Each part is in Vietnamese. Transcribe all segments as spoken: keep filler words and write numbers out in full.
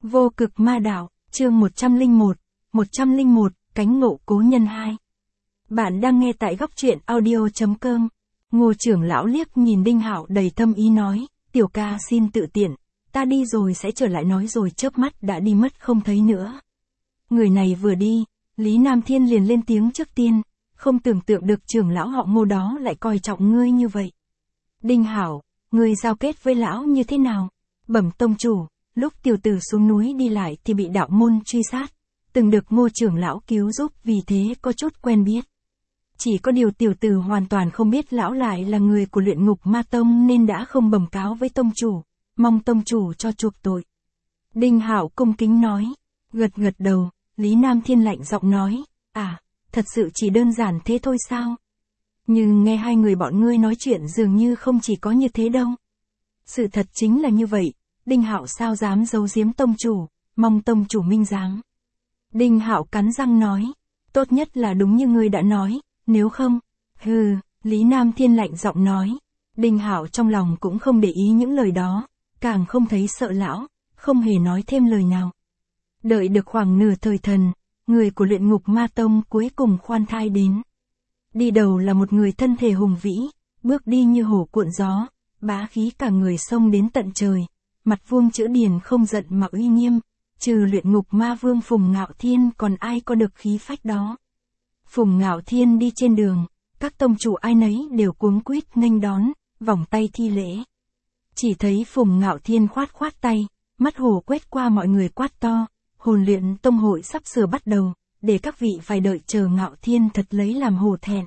Vô cực ma đạo, chương một trăm lẻ một, một trăm lẻ một, cánh ngộ cố nhân hai. Bạn đang nghe tại góc truyện audio chấm com. Ngô trưởng lão liếc nhìn Đinh Hạo đầy thâm ý nói, tiểu ca xin tự tiện, ta đi rồi sẽ trở lại nói rồi chớp mắt đã đi mất không thấy nữa. Người này vừa đi, Lý Nam Thiên liền lên tiếng trước tiên, không tưởng tượng được trưởng lão họ Ngô đó lại coi trọng ngươi như vậy. Đinh Hạo, ngươi giao kết với lão như thế nào? Bẩm tông chủ, lúc tiểu tử xuống núi đi lại thì bị đạo môn truy sát, từng được Ngô trưởng lão cứu giúp vì thế có chút quen biết. Chỉ có điều tiểu tử hoàn toàn không biết lão lại là người của luyện ngục ma tông nên đã không bẩm cáo với tông chủ, mong tông chủ cho chuộc tội. Đinh Hạo cung kính nói, gật gật đầu, Lý Nam Thiên lạnh giọng nói, à, thật sự chỉ đơn giản thế thôi sao? Nhưng nghe hai người bọn ngươi nói chuyện dường như không chỉ có như thế đâu. Sự thật chính là như vậy, Đinh Hạo sao dám giấu giếm tông chủ, mong tông chủ minh giám. Đinh Hạo cắn răng nói, tốt nhất là đúng như ngươi đã nói, nếu không, hừ, Lý Nam Thiên lạnh giọng nói. Đinh Hạo trong lòng cũng không để ý những lời đó, càng không thấy sợ lão, không hề nói thêm lời nào. Đợi được khoảng nửa thời thần, người của luyện ngục ma tông cuối cùng khoan thai đến. Đi đầu là một người thân thể hùng vĩ, bước đi như hổ cuộn gió, bá khí cả người xông đến tận trời, mặt vuông chữ điền không giận mà uy nghiêm, trừ luyện ngục ma vương Phùng Ngạo Thiên còn ai có được khí phách đó. Phùng Ngạo Thiên đi trên đường, các tông chủ ai nấy đều cuống quýt nghênh đón, vòng tay thi lễ. Chỉ thấy Phùng Ngạo Thiên khoát khoát tay, mắt hổ quét qua mọi người quát to, hồn luyện tông hội sắp sửa bắt đầu, để các vị phải đợi chờ Ngạo Thiên thật lấy làm hổ thẹn.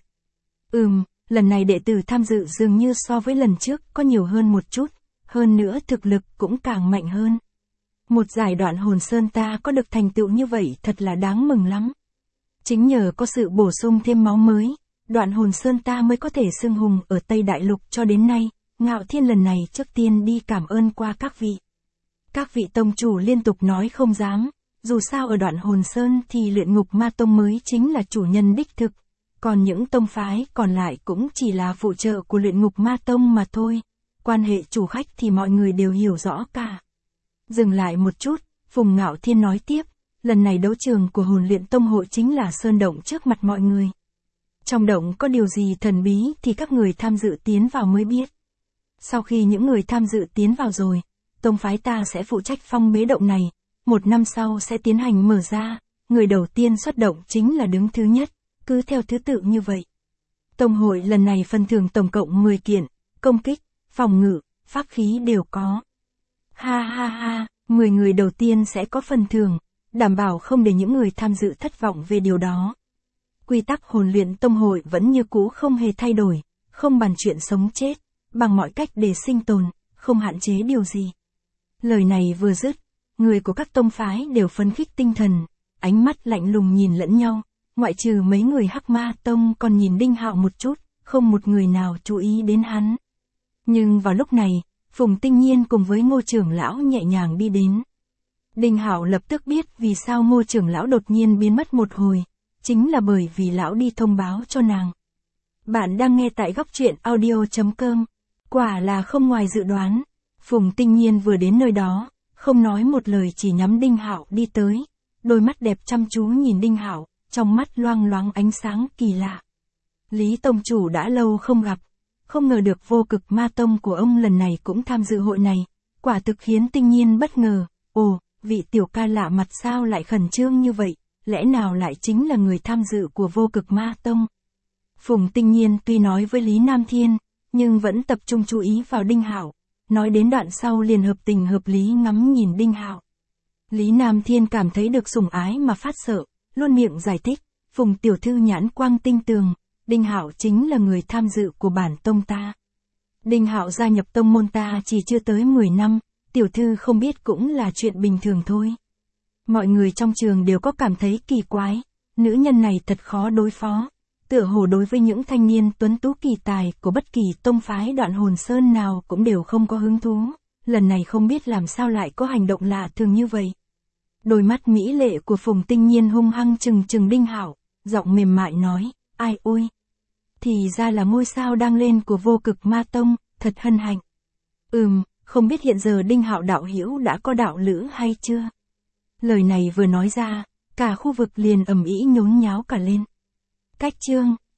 Ừm, lần này đệ tử tham dự dường như so với lần trước có nhiều hơn một chút, hơn nữa thực lực cũng càng mạnh hơn. Một giải đoạn hồn sơn ta có được thành tựu như vậy thật là đáng mừng lắm. Chính nhờ có sự bổ sung thêm máu mới, đoạn hồn sơn ta mới có thể xưng hùng ở Tây Đại Lục cho đến nay, Ngạo Thiên lần này trước tiên đi cảm ơn qua các vị. Các vị tông chủ liên tục nói không dám, dù sao ở đoạn hồn sơn thì luyện ngục ma tông mới chính là chủ nhân đích thực, còn những tông phái còn lại cũng chỉ là phụ trợ của luyện ngục ma tông mà thôi, quan hệ chủ khách thì mọi người đều hiểu rõ cả. Dừng lại một chút, Phùng Ngạo Thiên nói tiếp, lần này đấu trường của hồn luyện tông hội chính là sơn động trước mặt mọi người. Trong động có điều gì thần bí thì các người tham dự tiến vào mới biết. Sau khi những người tham dự tiến vào rồi, tông phái ta sẽ phụ trách phong bế động này, một năm sau sẽ tiến hành mở ra, người đầu tiên xuất động chính là đứng thứ nhất, cứ theo thứ tự như vậy. Tông hội lần này phần thưởng tổng cộng mười kiện, công kích, phòng ngự, pháp khí đều có. Ha ha ha, mười người đầu tiên sẽ có phần thưởng, đảm bảo không để những người tham dự thất vọng về điều đó. Quy tắc hồn luyện tông hội vẫn như cũ không hề thay đổi, không bàn chuyện sống chết, bằng mọi cách để sinh tồn, không hạn chế điều gì. Lời này vừa dứt, người của các tông phái đều phấn khích tinh thần, ánh mắt lạnh lùng nhìn lẫn nhau, ngoại trừ mấy người Hắc Ma Tông còn nhìn Đinh Hạo một chút, không một người nào chú ý đến hắn. Nhưng vào lúc này, Phùng Tinh Nhiên cùng với Ngô trưởng lão nhẹ nhàng đi đến. Đinh Hạo lập tức biết vì sao Ngô trưởng lão đột nhiên biến mất một hồi, chính là bởi vì lão đi thông báo cho nàng. Bạn đang nghe tại góc truyện audio chấm com. Quả là không ngoài dự đoán, Phùng Tinh Nhiên vừa đến nơi đó, không nói một lời chỉ nhắm Đinh Hạo đi tới, đôi mắt đẹp chăm chú nhìn Đinh Hạo, trong mắt loang loáng ánh sáng kỳ lạ. Lý tông chủ đã lâu không gặp, không ngờ được vô cực ma tông của ông lần này cũng tham dự hội này, quả thực khiến Tinh Nhiên bất ngờ. Ồ, vị tiểu ca lạ mặt sao lại khẩn trương như vậy, lẽ nào lại chính là người tham dự của vô cực ma tông? Phùng Tinh Nhiên tuy nói với Lý Nam Thiên, nhưng vẫn tập trung chú ý vào Đinh Hạo, nói đến đoạn sau liền hợp tình hợp lý ngắm nhìn Đinh Hạo. Lý Nam Thiên cảm thấy được sủng ái mà phát sợ, luôn miệng giải thích, Phùng tiểu thư nhãn quang tinh tường, Đinh Hạo chính là người tham dự của bản tông ta. Đinh Hạo gia nhập tông môn ta chỉ chưa tới mười năm, tiểu thư không biết cũng là chuyện bình thường thôi. Mọi người trong trường đều có cảm thấy kỳ quái, nữ nhân này thật khó đối phó, tựa hồ đối với những thanh niên tuấn tú kỳ tài của bất kỳ tông phái đoạn hồn sơn nào cũng đều không có hứng thú, lần này không biết làm sao lại có hành động lạ thường như vậy. Đôi mắt mỹ lệ của Phùng Tinh Nhiên hung hăng trừng trừng Đinh Hạo, giọng mềm mại nói, ai ôi, thì ra là ngôi sao đang lên của vô cực ma tông, thật hân hạnh. Ừm, không biết hiện giờ Đinh Hạo đạo hữu đã có đạo lữ hay chưa? Lời này vừa nói ra, cả khu vực liền ầm ĩ nhốn nháo cả lên. Cách chương